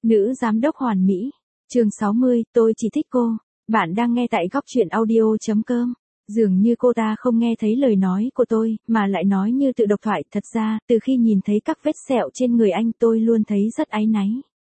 Nữ giám đốc hoàn mỹ. Chương 60, tôi chỉ thích cô. Bạn đang nghe tại góc truyện audio.com. Dường như cô ta không nghe thấy lời nói của tôi, mà lại nói như tự độc thoại. Thật ra, từ khi nhìn thấy các vết sẹo trên người anh tôi luôn thấy rất áy náy.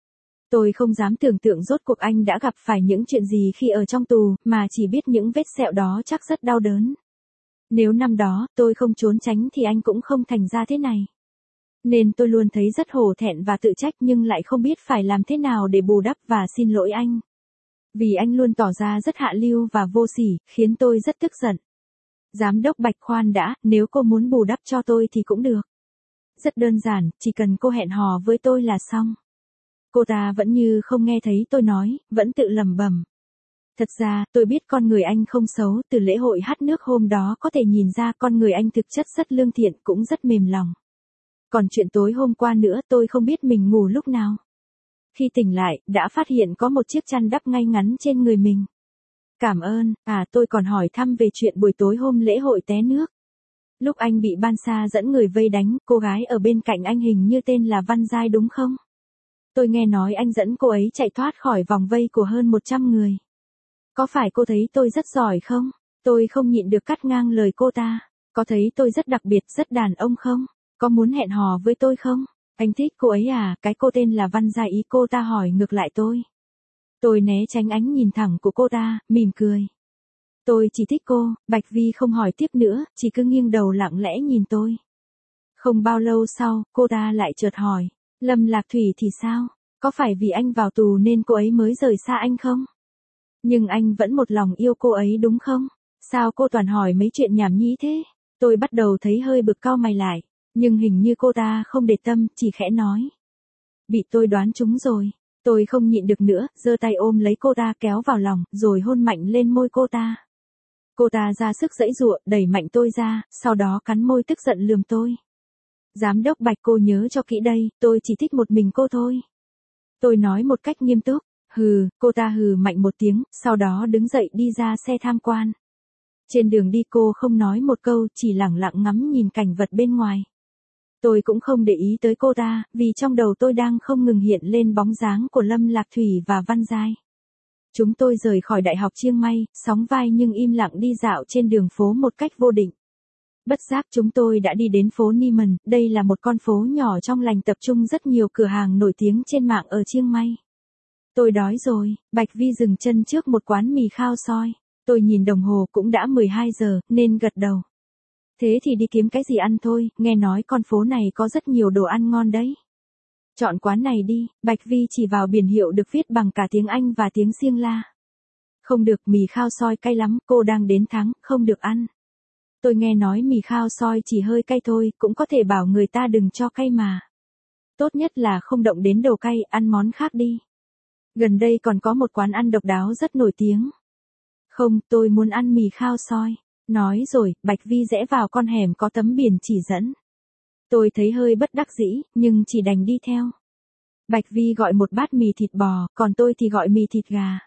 Tôi không dám tưởng tượng rốt cuộc anh đã gặp phải những chuyện gì khi ở trong tù, mà chỉ biết những vết sẹo đó chắc rất đau đớn. Nếu năm đó, tôi không trốn tránh thì anh cũng không thành ra thế này. Nên tôi luôn thấy rất hổ thẹn và tự trách nhưng lại không biết phải làm thế nào để bù đắp và xin lỗi anh. Vì anh luôn tỏ ra rất hạ lưu và vô sỉ, khiến tôi rất tức giận. Giám đốc Bạch khoan đã, nếu cô muốn bù đắp cho tôi thì cũng được. Rất đơn giản, chỉ cần cô hẹn hò với tôi là xong. Cô ta vẫn như không nghe thấy tôi nói, vẫn tự lẩm bẩm. Thật ra, tôi biết con người anh không xấu, từ lễ hội hát nước hôm đó có thể nhìn ra con người anh thực chất rất lương thiện cũng rất mềm lòng. Còn chuyện tối hôm qua nữa tôi không biết mình ngủ lúc nào. Khi tỉnh lại, đã phát hiện có một chiếc chăn đắp ngay ngắn trên người mình. Cảm ơn, tôi còn hỏi thăm về chuyện buổi tối hôm lễ hội té nước. Lúc anh bị ban sa dẫn người vây đánh, cô gái ở bên cạnh anh hình như tên là Văn Giai đúng không? Tôi nghe nói anh dẫn cô ấy chạy thoát khỏi vòng vây của hơn 100 người. Có phải cô thấy tôi rất giỏi không? Tôi không nhịn được cắt ngang lời cô ta. Có thấy tôi rất đặc biệt, rất đàn ông không? Có muốn hẹn hò với tôi không? Anh thích cô ấy à? Cái cô tên là Văn Giai ý cô ta hỏi ngược lại tôi. Tôi né tránh ánh nhìn thẳng của cô ta, mỉm cười. Tôi chỉ thích cô. Bạch Vi không hỏi tiếp nữa, chỉ cứ nghiêng đầu lặng lẽ nhìn tôi. Không bao lâu sau, cô ta lại chợt hỏi. Lâm Lạc Thủy thì sao? Có phải vì anh vào tù nên cô ấy mới rời xa anh không? Nhưng anh vẫn một lòng yêu cô ấy đúng không? Sao cô toàn hỏi mấy chuyện nhảm nhí thế? Tôi bắt đầu thấy hơi bực cau mày lại. Nhưng hình như cô ta không để tâm, chỉ khẽ nói. Bị tôi đoán trúng rồi. Tôi không nhịn được nữa, giơ tay ôm lấy cô ta kéo vào lòng, rồi hôn mạnh lên môi cô ta. Cô ta ra sức giãy giụa, đẩy mạnh tôi ra, sau đó cắn môi tức giận lườm tôi. Giám đốc Bạch cô nhớ cho kỹ đây, tôi chỉ thích một mình cô thôi. Tôi nói một cách nghiêm túc. Hừ, cô ta hừ mạnh một tiếng, sau đó đứng dậy đi ra xe tham quan. Trên đường đi cô không nói một câu, chỉ lẳng lặng ngắm nhìn cảnh vật bên ngoài. Tôi cũng không để ý tới cô ta, vì trong đầu tôi đang không ngừng hiện lên bóng dáng của Lâm Lạc Thủy và Văn Giai. Chúng tôi rời khỏi Đại học Chiang Mai, sóng vai nhưng im lặng đi dạo trên đường phố một cách vô định. Bất giác chúng tôi đã đi đến phố Niemen, đây là một con phố nhỏ trong lành tập trung rất nhiều cửa hàng nổi tiếng trên mạng ở Chiang Mai. Tôi đói rồi, Bạch Vi dừng chân trước một quán mì khao soi. Tôi nhìn đồng hồ cũng đã 12 giờ, nên gật đầu. Thế thì đi kiếm cái gì ăn thôi, nghe nói con phố này có rất nhiều đồ ăn ngon đấy. Chọn quán này đi, Bạch Vi chỉ vào biển hiệu được viết bằng cả tiếng Anh và tiếng Siêng La. Không được, mì khao soi cay lắm, cô đang đến tháng, không được ăn. Tôi nghe nói mì khao soi chỉ hơi cay thôi, cũng có thể bảo người ta đừng cho cay mà. Tốt nhất là không động đến đồ cay, ăn món khác đi. Gần đây còn có một quán ăn độc đáo rất nổi tiếng. Không, tôi muốn ăn mì khao soi. Nói rồi, Bạch Vi rẽ vào con hẻm có tấm biển chỉ dẫn. Tôi thấy hơi bất đắc dĩ, nhưng chỉ đành đi theo. Bạch Vi gọi một bát mì thịt bò, còn tôi thì gọi mì thịt gà.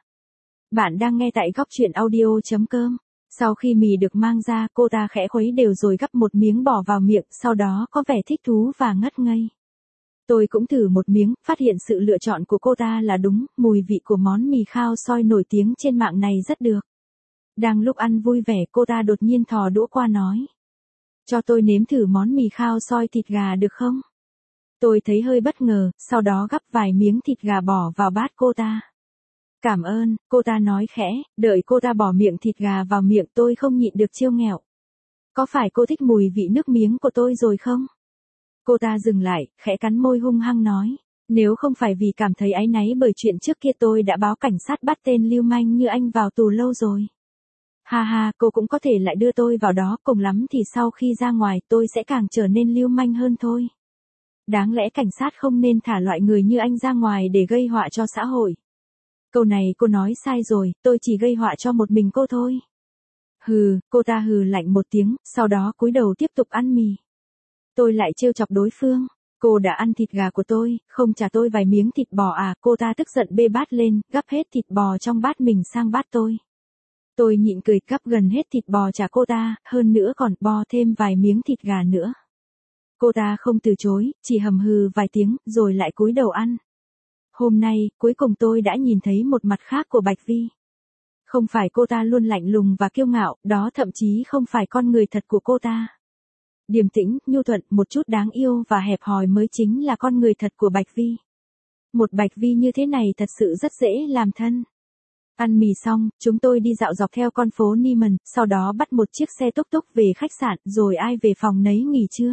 Bạn đang nghe tại góc truyện audio.com. Sau khi mì được mang ra, cô ta khẽ khuấy đều rồi gắp một miếng bỏ vào miệng, sau đó có vẻ thích thú và ngất ngây. Tôi cũng thử một miếng, phát hiện sự lựa chọn của cô ta là đúng, mùi vị của món mì khao soi nổi tiếng trên mạng này rất được. Đang lúc ăn vui vẻ, cô ta đột nhiên thò đũa qua nói. Cho tôi nếm thử món mì khao soi thịt gà được không? Tôi thấy hơi bất ngờ, sau đó gắp vài miếng thịt gà bỏ vào bát cô ta. Cảm ơn, cô ta nói khẽ, đợi cô ta bỏ miệng thịt gà vào miệng tôi không nhịn được trêu nghẹo. Có phải cô thích mùi vị nước miếng của tôi rồi không? Cô ta dừng lại, khẽ cắn môi hung hăng nói. Nếu không phải vì cảm thấy áy náy bởi chuyện trước kia tôi đã báo cảnh sát bắt tên lưu manh như anh vào tù lâu rồi. Ha ha, cô cũng có thể lại đưa tôi vào đó, cùng lắm thì sau khi ra ngoài tôi sẽ càng trở nên lưu manh hơn thôi. Đáng lẽ cảnh sát không nên thả loại người như anh ra ngoài để gây họa cho xã hội. Câu này cô nói sai rồi, tôi chỉ gây họa cho một mình cô thôi. Hừ, cô ta hừ lạnh một tiếng, sau đó cúi đầu tiếp tục ăn mì. Tôi lại trêu chọc đối phương. Cô đã ăn thịt gà của tôi, không trả tôi vài miếng thịt bò à? Cô ta tức giận bê bát lên, gắp hết thịt bò trong bát mình sang bát tôi. Tôi nhịn cười gắp gần hết thịt bò trả cô ta, hơn nữa còn bo thêm vài miếng thịt gà nữa. Cô ta không từ chối, chỉ hầm hừ vài tiếng, rồi lại cúi đầu ăn. Hôm nay, cuối cùng tôi đã nhìn thấy một mặt khác của Bạch Vi. Không phải cô ta luôn lạnh lùng và kiêu ngạo, đó thậm chí không phải con người thật của cô ta. Điềm tĩnh, nhu thuận, một chút đáng yêu và hẹp hòi mới chính là con người thật của Bạch Vi. Một Bạch Vi như thế này thật sự rất dễ làm thân. Ăn mì xong, chúng tôi đi dạo dọc theo con phố Niemann, sau đó bắt một chiếc xe túc túc về khách sạn, rồi ai về phòng nấy nghỉ trưa.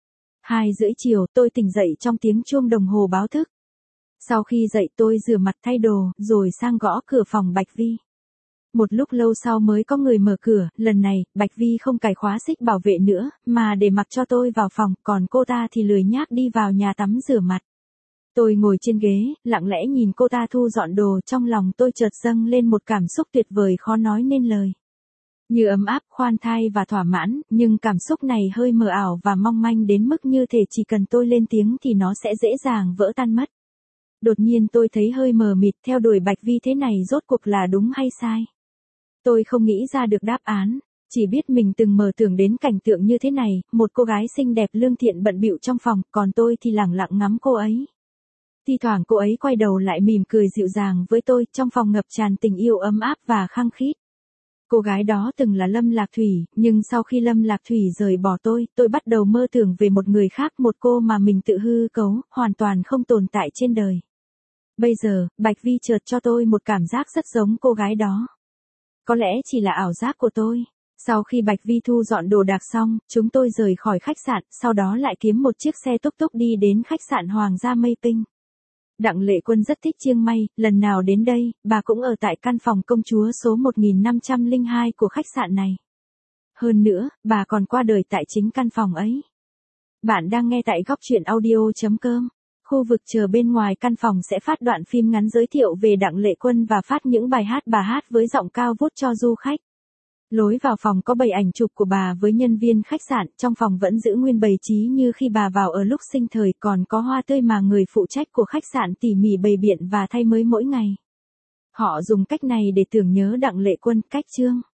2:30 chiều, tôi tỉnh dậy trong tiếng chuông đồng hồ báo thức. Sau khi dậy tôi rửa mặt thay đồ, rồi sang gõ cửa phòng Bạch Vi. Một lúc lâu sau mới có người mở cửa, lần này, Bạch Vi không cài khóa xích bảo vệ nữa, mà để mặc cho tôi vào phòng, còn cô ta thì lười nhác đi vào nhà tắm rửa mặt. Tôi ngồi trên ghế, lặng lẽ nhìn cô ta thu dọn đồ, trong lòng tôi chợt dâng lên một cảm xúc tuyệt vời khó nói nên lời. Như ấm áp, khoan thai và thỏa mãn, nhưng cảm xúc này hơi mờ ảo và mong manh đến mức như thể chỉ cần tôi lên tiếng thì nó sẽ dễ dàng vỡ tan mất. Đột nhiên tôi thấy hơi mờ mịt, theo đuổi Bạch Vi thế này rốt cuộc là đúng hay sai. Tôi không nghĩ ra được đáp án, chỉ biết mình từng mơ tưởng đến cảnh tượng như thế này, một cô gái xinh đẹp lương thiện bận bịu trong phòng, còn tôi thì lẳng lặng ngắm cô ấy. Thi thoảng cô ấy quay đầu lại mỉm cười dịu dàng với tôi, trong phòng ngập tràn tình yêu ấm áp và khăng khít. Cô gái đó từng là Lâm Lạc Thủy, nhưng sau khi Lâm Lạc Thủy rời bỏ tôi bắt đầu mơ tưởng về một người khác, một cô mà mình tự hư cấu, hoàn toàn không tồn tại trên đời. Bây giờ, Bạch Vi chợt cho tôi một cảm giác rất giống cô gái đó. Có lẽ chỉ là ảo giác của tôi. Sau khi Bạch Vi thu dọn đồ đạc xong, chúng tôi rời khỏi khách sạn, sau đó lại kiếm một chiếc xe túc túc đi đến khách sạn Hoàng gia Mây Pinh. Đặng Lệ Quân rất thích Chiang Mai, lần nào đến đây, bà cũng ở tại căn phòng công chúa số 1502 của khách sạn này. Hơn nữa, bà còn qua đời tại chính căn phòng ấy. Bạn đang nghe tại góc truyện audio.com. Khu vực chờ bên ngoài căn phòng sẽ phát đoạn phim ngắn giới thiệu về Đặng Lệ Quân và phát những bài hát bà hát với giọng cao vút cho du khách. Lối vào phòng có bày ảnh chụp của bà với nhân viên khách sạn, trong phòng vẫn giữ nguyên bày trí như khi bà vào ở lúc sinh thời, còn có hoa tươi mà người phụ trách của khách sạn tỉ mỉ bày biện và thay mới mỗi ngày. Họ dùng cách này để tưởng nhớ Đặng Lệ Quân, cách Trương.